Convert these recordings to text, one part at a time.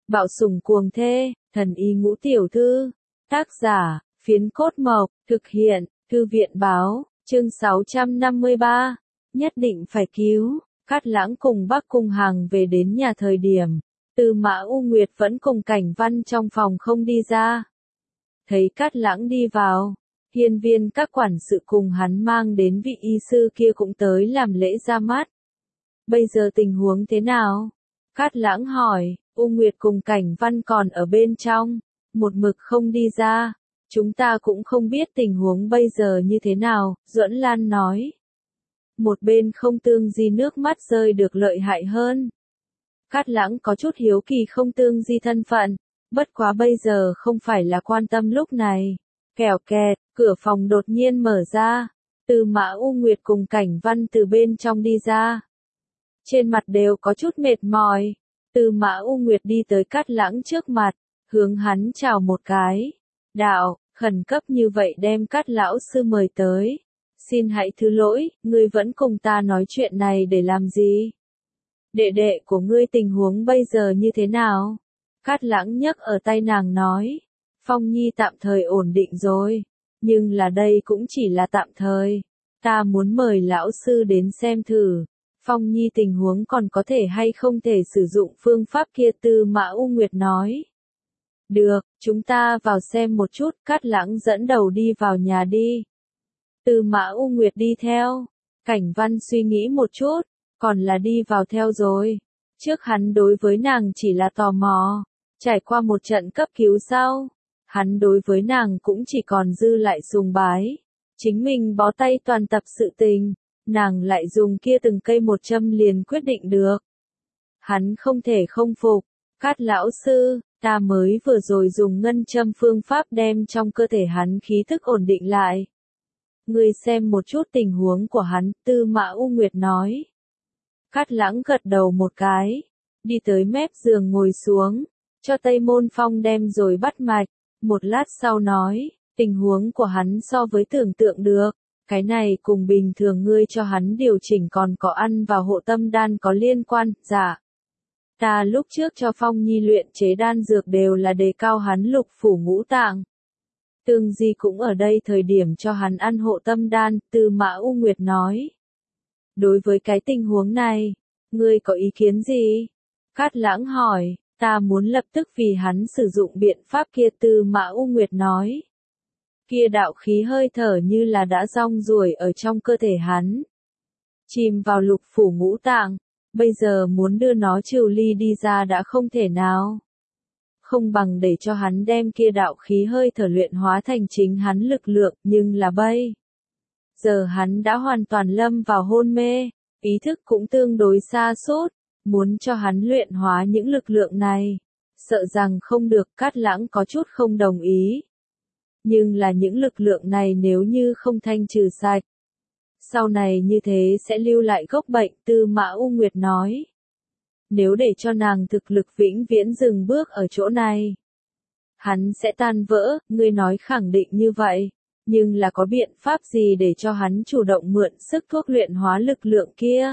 Bạo sủng cuồng thê, thần y ngũ tiểu thư. Tác giả, Phiến Cốt Mộc, thực hiện, Thư viện báo, chương 653. Nhất định phải cứu. Cát Lãng cùng Bắc Cung Hằng về đến nhà thời điểm, Tư Mã U Nguyệt vẫn cùng Cảnh Văn trong phòng không đi ra. Thấy Cát Lãng đi vào, hiên viên các quản sự cùng hắn mang đến vị y sư kia cũng tới làm lễ ra mắt. Bây giờ tình huống thế nào? Cát Lãng hỏi. U Nguyệt cùng Cảnh Văn còn ở bên trong, một mực không đi ra. Chúng ta cũng không biết tình huống bây giờ như thế nào, Duẫn Lan nói. Một bên Không Tương Di nước mắt rơi được lợi hại hơn. Cát Lãng có chút hiếu kỳ Không Tương Di thân phận, bất quá bây giờ không phải là quan tâm lúc này. Kèo kẹt, cửa phòng đột nhiên mở ra, Tư Mã U Nguyệt cùng Cảnh Văn từ bên trong đi ra. Trên mặt đều có chút mệt mỏi. Tư Mã U Nguyệt đi tới Cát Lãng trước mặt, hướng hắn chào một cái. Đạo, khẩn cấp như vậy đem Cát lão sư mời tới. Xin hãy thứ lỗi, ngươi vẫn cùng ta nói chuyện này để làm gì? Đệ đệ của ngươi tình huống bây giờ như thế nào? Cát Lãng nhấc ở tay nàng nói. Phong Nhi tạm thời ổn định rồi, nhưng là đây cũng chỉ là tạm thời. Ta muốn mời lão sư đến xem thử. Phong Nhi tình huống còn có thể hay không thể sử dụng phương pháp kia, Tư Mã U Nguyệt nói. Được, chúng ta vào xem một chút. Cát Lãng dẫn đầu đi vào nhà đi. Tư Mã U Nguyệt đi theo. Cảnh Văn suy nghĩ một chút, còn là đi vào theo rồi. Trước hắn đối với nàng chỉ là tò mò. Trải qua một trận cấp cứu sau, hắn đối với nàng cũng chỉ còn dư lại sùng bái. Chính mình bó tay toàn tập sự tình, nàng lại dùng kia từng cây một châm liền quyết định được. Hắn không thể không phục. Cát lão sư, ta mới vừa rồi dùng ngân châm phương pháp đem trong cơ thể hắn khí thức ổn định lại. Ngươi xem một chút tình huống của hắn, Tư Mã U Nguyệt nói. Cát Lãng gật đầu một cái, đi tới mép giường ngồi xuống, cho Tây Môn Phong đem rồi bắt mạch. Một lát sau nói, tình huống của hắn so với tưởng tượng được. Cái này cùng bình thường ngươi cho hắn điều chỉnh còn có ăn vào hộ tâm đan có liên quan. Dạ. Ta lúc trước cho Phong Nhi luyện chế đan dược đều là đề cao hắn lục phủ ngũ tạng. Tương Di cũng ở đây thời điểm cho hắn ăn hộ tâm đan, Tư Mã U Nguyệt nói. Đối với cái tình huống này, ngươi có ý kiến gì? Cát Lãng hỏi. Ta muốn lập tức vì hắn sử dụng biện pháp kia, Tư Mã U Nguyệt nói. Kia đạo khí hơi thở như là đã rong ruổi ở trong cơ thể hắn. Chìm vào lục phủ ngũ tạng, bây giờ muốn đưa nó trừ ly đi ra đã không thể nào. Không bằng để cho hắn đem kia đạo khí hơi thở luyện hóa thành chính hắn lực lượng, nhưng là bây giờ hắn đã hoàn toàn lâm vào hôn mê, ý thức cũng tương đối xa sút, muốn cho hắn luyện hóa những lực lượng này, sợ rằng không được. Cát Lãng có chút không đồng ý. Nhưng là những lực lượng này nếu như không thanh trừ sạch, sau này như thế sẽ lưu lại gốc bệnh, Tư Mã U Nguyệt nói. Nếu để cho nàng thực lực vĩnh viễn dừng bước ở chỗ này, hắn sẽ tan vỡ. Ngươi nói khẳng định như vậy, nhưng là có biện pháp gì để cho hắn chủ động mượn sức thuốc luyện hóa lực lượng kia?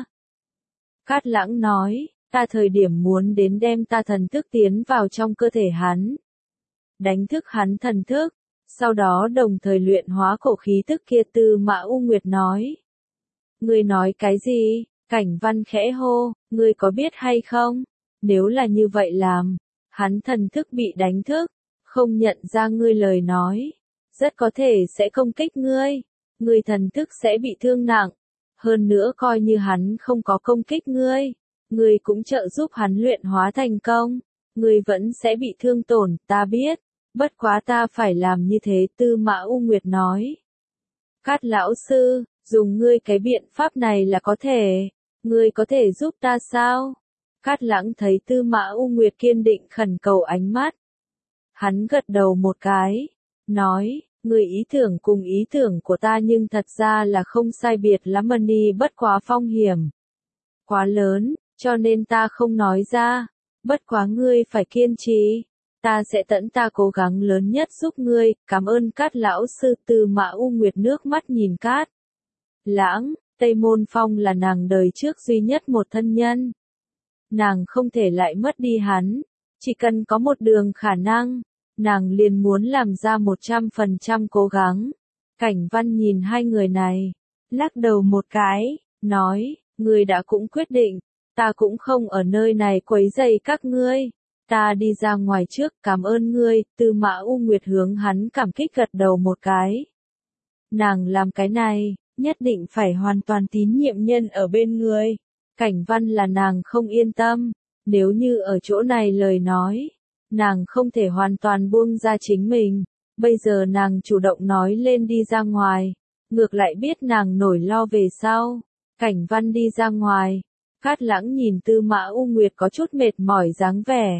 Cát Lãng nói, ta thời điểm muốn đến đem ta thần thức tiến vào trong cơ thể hắn, đánh thức hắn thần thức, sau đó đồng thời luyện hóa cổ khí tức kia, Tư Mã U Nguyệt nói. Ngươi nói cái gì? Cảnh Văn khẽ hô, ngươi có biết hay không? Nếu là như vậy làm, hắn thần thức bị đánh thức, không nhận ra ngươi lời nói, rất có thể sẽ công kích ngươi, ngươi thần thức sẽ bị thương nặng. Hơn nữa coi như hắn không có công kích ngươi cũng trợ giúp hắn luyện hóa thành công, ngươi vẫn sẽ bị thương tổn, ta biết. Bất quá ta phải làm như thế, Tư Mã U Nguyệt nói. Cát lão sư, dùng ngươi cái biện pháp này là có thể, ngươi có thể giúp ta sao? Cát Lãng thấy Tư Mã U Nguyệt kiên định khẩn cầu ánh mắt. Hắn gật đầu một cái, nói, ngươi ý tưởng cùng ý tưởng của ta nhưng thật ra là không sai biệt lắm, đi bất quá phong hiểm quá lớn, cho nên ta không nói ra. Bất quá ngươi phải kiên trì. Ta sẽ tận ta cố gắng lớn nhất giúp ngươi, cảm ơn Cát lão sư. Tư Mã U Nguyệt nước mắt nhìn Cát Lãng. Tây Môn Phong là nàng đời trước duy nhất một thân nhân. Nàng không thể lại mất đi hắn. Chỉ cần có một đường khả năng, nàng liền muốn làm ra 100% cố gắng. Cảnh Văn nhìn hai người này, lắc đầu một cái, nói, ngươi đã cũng quyết định, ta cũng không ở nơi này quấy rầy các ngươi. Ta đi ra ngoài trước, cảm ơn ngươi. Tư Mã U Nguyệt hướng hắn cảm kích gật đầu một cái. Nàng làm cái này, nhất định phải hoàn toàn tín nhiệm nhân ở bên người. Cảnh Văn là nàng không yên tâm, nếu như ở chỗ này lời nói, nàng không thể hoàn toàn buông ra chính mình. Bây giờ nàng chủ động nói lên đi ra ngoài, ngược lại biết nàng nổi lo về sau. Cảnh Văn đi ra ngoài, Cát Lãng nhìn Tư Mã U Nguyệt có chút mệt mỏi dáng vẻ.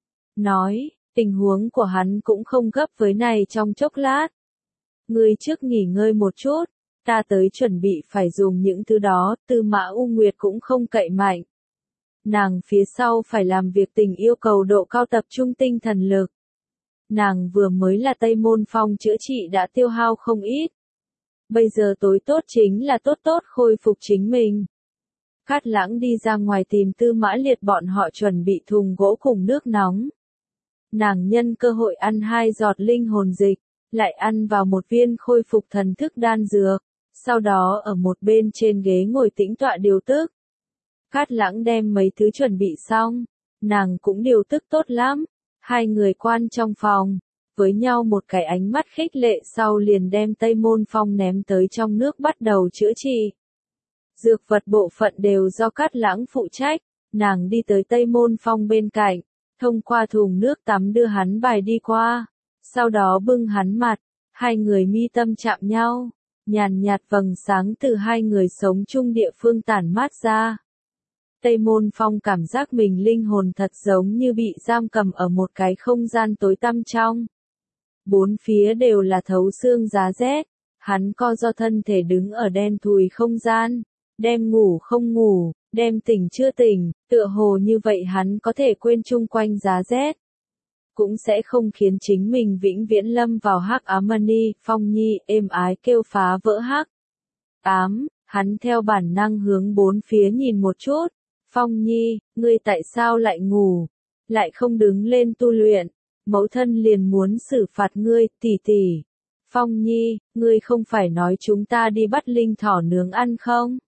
Nói, tình huống của hắn cũng không gấp với này trong chốc lát. Ngươi trước nghỉ ngơi một chút, ta tới chuẩn bị phải dùng những thứ đó. Tư Mã U Nguyệt cũng không cậy mạnh. Nàng phía sau phải làm việc tình yêu cầu độ cao tập trung tinh thần lực. Nàng vừa mới là Tây Môn Phong chữa trị đã tiêu hao không ít. Bây giờ tối tốt chính là tốt tốt khôi phục chính mình. Cát Lãng đi ra ngoài tìm Tư Mã Liệt bọn họ chuẩn bị thùng gỗ cùng nước nóng. Nàng nhân cơ hội ăn 2 giọt linh hồn dịch, lại ăn vào một viên khôi phục thần thức đan dược, sau đó ở một bên trên ghế ngồi tĩnh tọa điều tức. Cát Lãng đem mấy thứ chuẩn bị xong, nàng cũng điều tức tốt lắm. Hai người quan trong phòng, với nhau một cái ánh mắt khích lệ sau liền đem Tây Môn Phong ném tới trong nước bắt đầu chữa trị. Dược vật bộ phận đều do Cát Lãng phụ trách, nàng đi tới Tây Môn Phong bên cạnh, thông qua thùng nước tắm đưa hắn bài đi qua, sau đó bưng hắn mặt, hai người mi tâm chạm nhau, nhàn nhạt vầng sáng từ hai người sống chung địa phương tản mát ra. Tây Môn Phong cảm giác mình linh hồn thật giống như bị giam cầm ở một cái không gian tối tăm trong. Bốn phía đều là thấu xương giá rét, hắn co do thân thể đứng ở đen thùi không gian, đem ngủ không ngủ, đem tỉnh chưa tỉnh, tựa hồ như vậy hắn có thể quên chung quanh giá rét. Cũng sẽ không khiến chính mình vĩnh viễn lâm vào hắc ám-ni. Phong Nhi êm ái kêu phá vỡ hắc ám, hắn theo bản năng hướng bốn phía nhìn một chút. Phong Nhi, ngươi tại sao lại ngủ, lại không đứng lên tu luyện, mẫu thân liền muốn xử phạt ngươi. Tỷ tỷ. Phong Nhi, ngươi không phải nói chúng ta đi bắt linh thỏ nướng ăn không?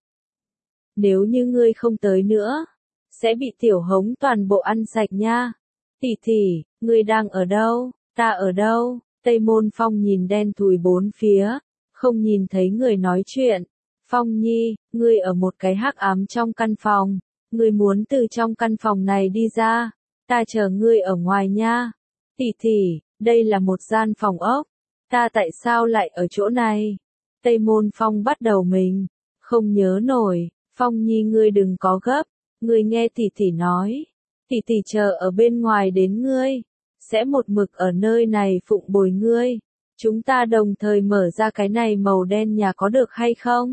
Nếu như ngươi không tới nữa, sẽ bị tiểu hống toàn bộ ăn sạch nha. Tỷ tỷ, ngươi đang ở đâu, ta ở đâu? Tây Môn Phong nhìn đen thùi bốn phía, không nhìn thấy người nói chuyện. Phong Nhi, ngươi ở một cái hắc ám trong căn phòng, ngươi muốn từ trong căn phòng này đi ra, ta chờ ngươi ở ngoài nha. Tỷ tỷ, đây là một gian phòng ốc, ta tại sao lại ở chỗ này? Tây Môn Phong bắt đầu mình, không nhớ nổi. Phong Nhi ngươi đừng có gấp, ngươi nghe tỷ tỷ nói, tỷ tỷ chờ ở bên ngoài đến ngươi, sẽ một mực ở nơi này phụng bồi ngươi, chúng ta đồng thời mở ra cái này màu đen nhà có được hay không?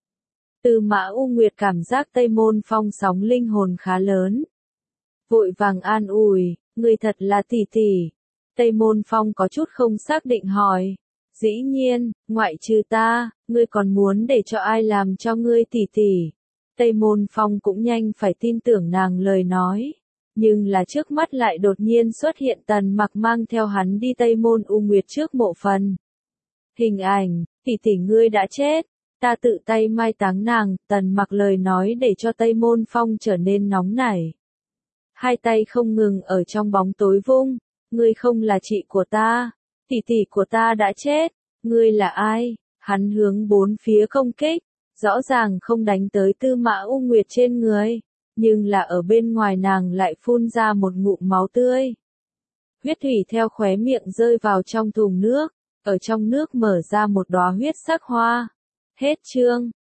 Tư Mã U Nguyệt cảm giác Tây Môn Phong sóng linh hồn khá lớn. Vội vàng an ủi, ngươi thật là tỷ tỷ. Tây Môn Phong có chút không xác định hỏi. Dĩ nhiên, ngoại trừ ta, ngươi còn muốn để cho ai làm cho ngươi tỷ tỷ. Tây Môn Phong cũng nhanh phải tin tưởng nàng lời nói. Nhưng là trước mắt lại đột nhiên xuất hiện Tần Mặc mang theo hắn đi Tây Môn U Nguyệt trước mộ phần. Hình ảnh, tỷ tỷ ngươi đã chết. Ta tự tay mai táng nàng. Tần Mặc lời nói để cho Tây Môn Phong trở nên nóng nảy. Hai tay không ngừng ở trong bóng tối vung. Ngươi không là chị của ta. Tỷ tỷ của ta đã chết. Ngươi là ai? Hắn hướng bốn phía công kích. Rõ ràng không đánh tới Tư Mã U Nguyệt trên người. Nhưng là ở bên ngoài nàng lại phun ra một ngụm máu tươi. Huyết thủy theo khóe miệng rơi vào trong thùng nước. Ở trong nước mở ra một đóa huyết sắc hoa. Hết chương.